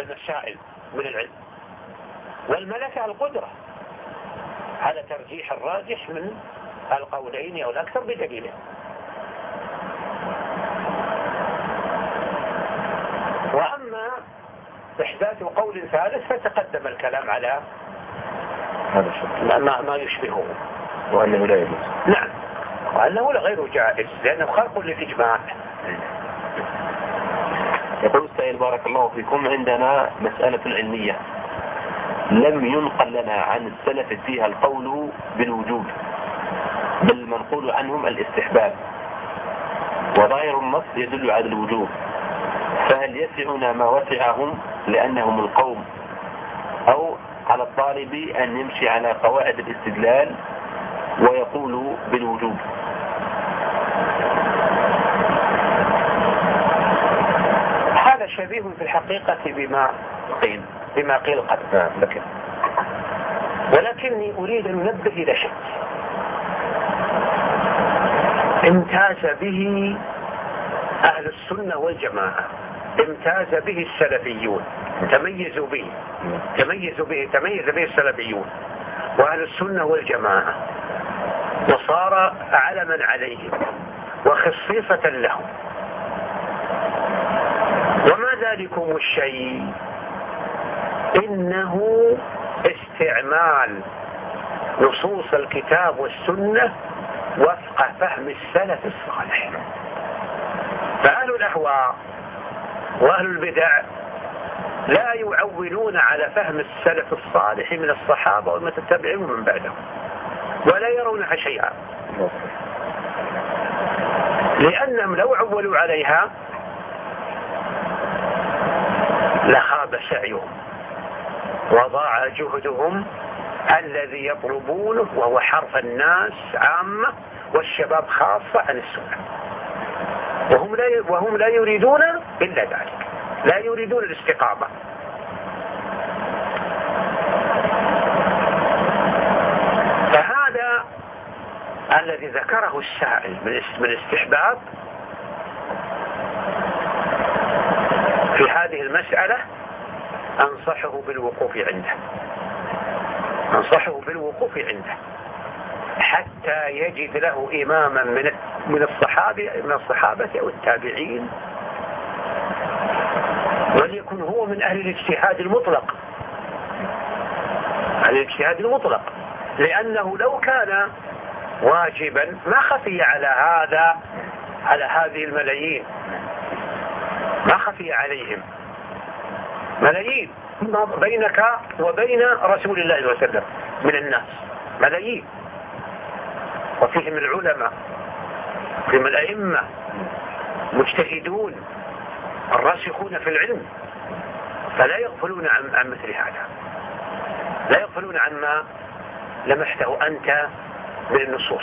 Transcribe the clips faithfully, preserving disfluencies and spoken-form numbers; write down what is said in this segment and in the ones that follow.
المسائل من العلم، والملكة القدرة على ترجيح الراجح من القولين أو الأكثر بدليله. وأما إحداث قول ثالث فتقدم الكلام على هذا الشيء ما, ما يشبهه، وأنه لا يجوز. نعم، وأنه غير جائز لأنه خلق للإجماع. يقول السائل بارك الله فيكم: عندنا مسألة علمية لم ينقل لنا عن السلف فيها القول بالوجوب، بل المنقول عنهم الاستحباب، وظاهر النص يدل على الوجوب، فهل يسعنا ما وسعهم لأنهم القوم، أو على الطالب أن يمشي على قواعد الاستدلال ويقول بالوجوب؟ هذا شبيه في الحقيقة بما قيل بما قيل قد لكن ولكني أريد أن أنبه إلى شيء امتاز به أهل السنة والجماعة، امتاز به السلفيون، تميزوا به تميزوا به تميز به السلفيون وأهل السنة والجماعة، وصار علما عليهم وخصيصة لهم. وما ذلكم الشيء إنه استعمال نصوص الكتاب والسنة وفق فهم السلف الصالح. فأهل الأهواء وأهل البدع لا يعولون على فهم السلف الصالح من الصحابة والمتتبعين من بعدهم، ولا يرونها شيئا، لأنهم لو عولوا عليها لخاب سعيهم وضاع جهدهم الذي يطلبونه، وهو حرف الناس عامة والشباب خاصة عن السنة، وهم لا وهم لا يريدون إلا ذلك، لا يريدون الاستقامة. فهذا الذي ذكره السائل من الاستحباب في هذه المسألة أنصحه بالوقوف عنده، أنصحه بالوقوف عنده حتى يجد له إماما من من الصحابة من الصحابة أو التابعين، وليكن هو من أهل الاجتهاد المطلق، أهل الاجتهاد المطلق، لأنه لو كان واجبا ما خفي على هذا على هذه الملايين، ما خفي عليهم ملايين بينك وبين رسول الله صلى الله عليه وسلم من الناس، ملايين، وفيهم العلماء، فيهم الأئمة مجتهدون الراسخون في العلم، فلا يغفلون عن, عن مثل هذا، لا يغفلون عما لمحته أنت من النصوص.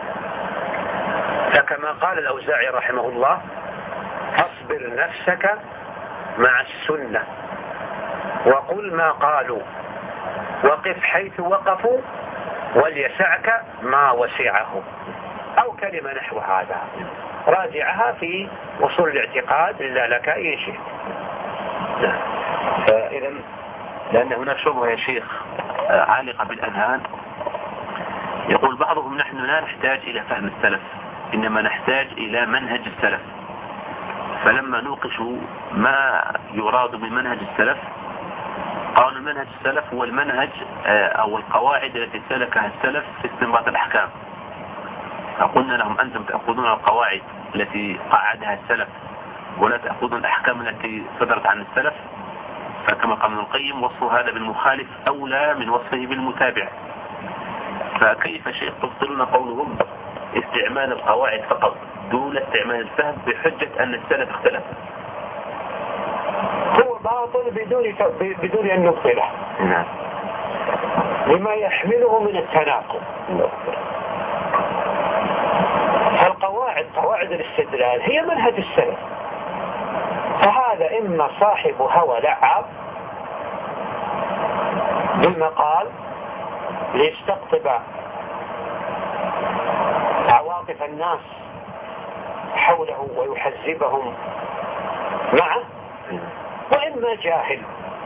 فكما قال الأوزاعي رحمه الله: أصبر نفسك مع السنة وقل ما قالوا وقف حيث وقفوا وليسعك ما وسعه، أو كلمة نحو هذا، راجعها في وصول الاعتقاد إلا لك إن شئت. فإذا لأن هناك شبهة يا شيخ عالقة بالأذهان، يقول بعضهم: نحن لا نحتاج إلى فهم السلف، إنما نحتاج إلى منهج السلف. فلما نوقشوا ما يراد بمنهج السلف قالوا المنهج السلف هو المنهج أو القواعد التي سلكها السلف في استنباط الأحكام. فقلنا لهم: أنتم تأخذون القواعد التي قعدها السلف ولا تأخذون الأحكام التي صدرت عن السلف. فكما قال ابن القيم: وصف هذا بالمخالف أولى من وصفه بالمتابع. فكيف شيء تبطلون قولهم استعمال القواعد فقط دون استعمال الفهم بحجة أن السلف اختلف؟ هو باطل بدون بدون أن نبطله، نعم، لما يحمله من التناقض. فالقواعد قواعد الاستدلال هي منهج السلف، فهذا إما صاحب هوى لعب بالمقال ليستقطب عواطف الناس حوله ويحزبهم معه، وإما جاهل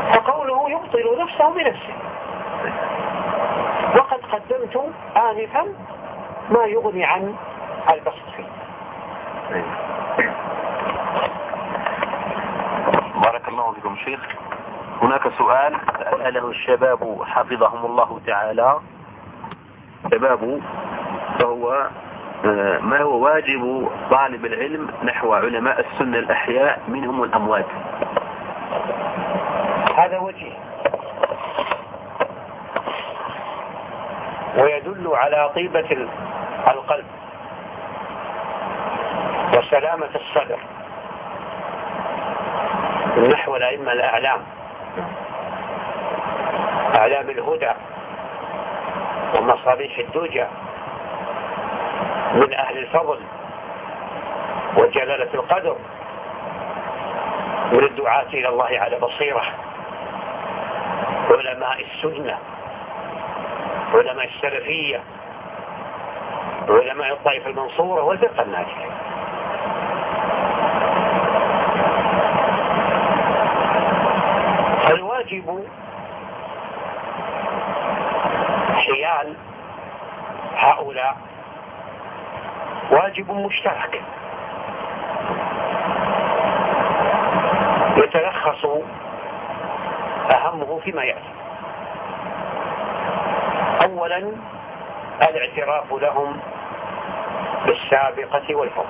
فقوله يبطل نفسه بنفسه. وقد قدمت آنفا ما يغني عن البسط فيه. بارك الله فيكم شيخ. هناك سؤال سأله الشباب حفظهم الله تعالى. شباب فهو ما هو واجب طالب العلم نحو علماء السنة الأحياء منهم الأموات؟ هذا وجه ويدل على طيبة القلب وسلامة الصدر نحو الأئمة الأعلام، أعلام الهدى ومصابيح الدجى من أهل الفضل وجلالة القدر، من الدعاة إلى الله على بصيرة، علماء السنة، علماء السلفية، علماء الطائفة المنصورة والفرقة الناجية. الواجب حيال هؤلاء واجب مشترك يتلخص أهمه فيما يأتي. أولا الاعتراف لهم بالسابقة والفضل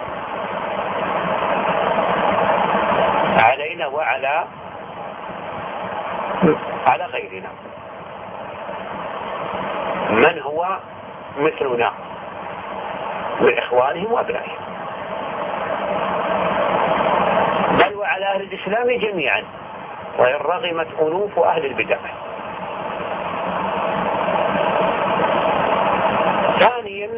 علينا وعلى على غيرنا، من هو مثلنا من إخوانهم وأبنائهم، بل وعلى أهل الإسلام جميعا وإن رغمت أنوف أهل البدع. ثانيا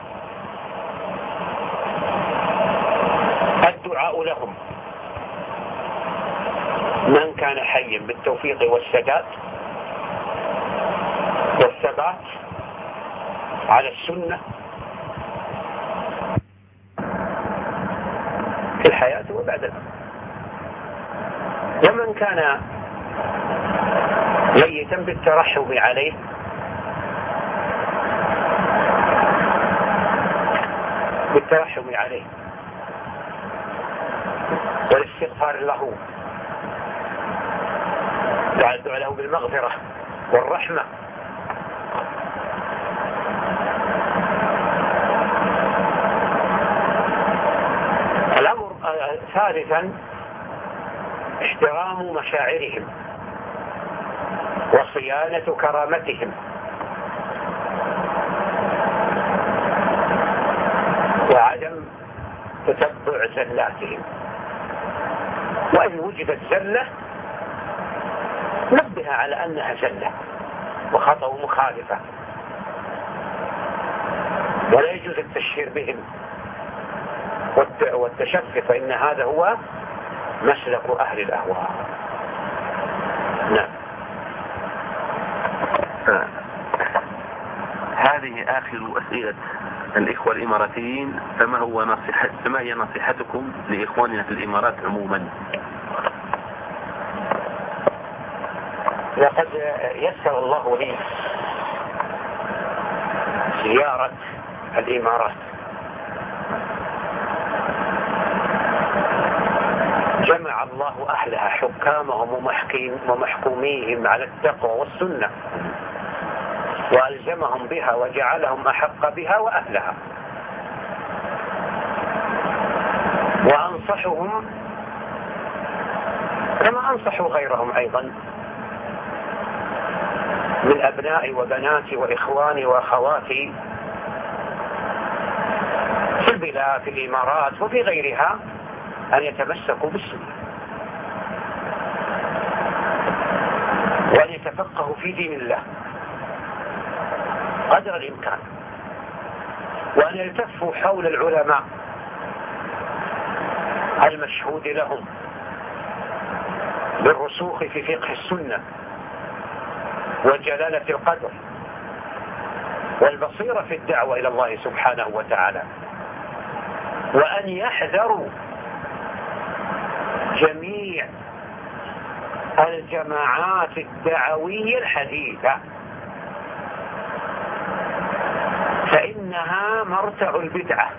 الدعاء لهم من كان حيا بالتوفيق والسداد والثبات على السنة في الحياة وبعدها، ومن كان ميتا بالترحم عليه بالترحم عليه والاستغفار له والدعاء له بالمغفرة والرحمة. الأمر ثالثا احترام مشاعرهم وصيانة كرامتهم وعدم تتبع زلاتهم، وإن وجدت زلة نبه على أنها زلة وخطأ مخالفة، ولا يجوز التشهير بهم والتشفي، فإن هذا هو مسلك أهل الأهواء. نعم. هذه آخر أسئلة الإخوة الإماراتيين، فما هو نصيحة ما هي نصيحتكم لإخواننا في الإمارات عموما؟ لقد يسر الله لي زيارة الإمارات، جمع الله أهلها حكامهم ومحكوميهم على التقوى والسنة وألزمهم بها وجعلهم أحق بها وأهلها، وأنصحهم كما أنصحوا غيرهم أيضا من أبنائي وبناتي وإخواني وأخواتي في البلاد في الإمارات وفي غيرها أن يتمسكوا بالسنة وأن يتفقهوا في دين الله قدر الإمكان، وأن يلتفوا حول العلماء المشهود لهم بالرسوخ في فقه السنة وجلالة القدر والبصيرة في الدعوة إلى الله سبحانه وتعالى، وأن يحذروا جميع الجماعات الدعوية الحديثة، فإنها مرتع البدعة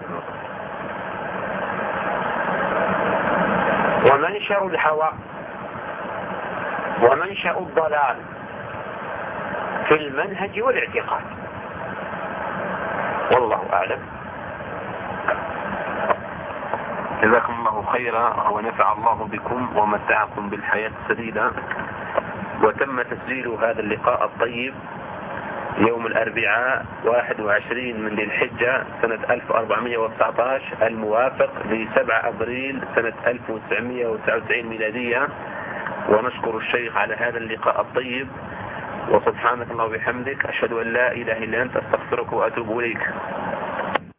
ومنشأ الهوى ومنشأ الضلال في المنهج والاعتقاد. والله أعلم. جزاكم الله خيرا ونفع الله بكم ومتعكم بالحياة السديدة. وتم تسجيل هذا اللقاء الطيب يوم الأربعاء واحد وعشرين من ذي الحجة سنة ألف وأربعمائة وتسعة عشر الموافق لسبعة أبريل سنة ألف وتسعمائة وتسعة وتسعين ميلادية. ونشكر الشيخ على هذا اللقاء الطيب، وسبحانك الله وبحمدك أشهد أن لا إله إلا أنت أستغفرك وأتوب إليك.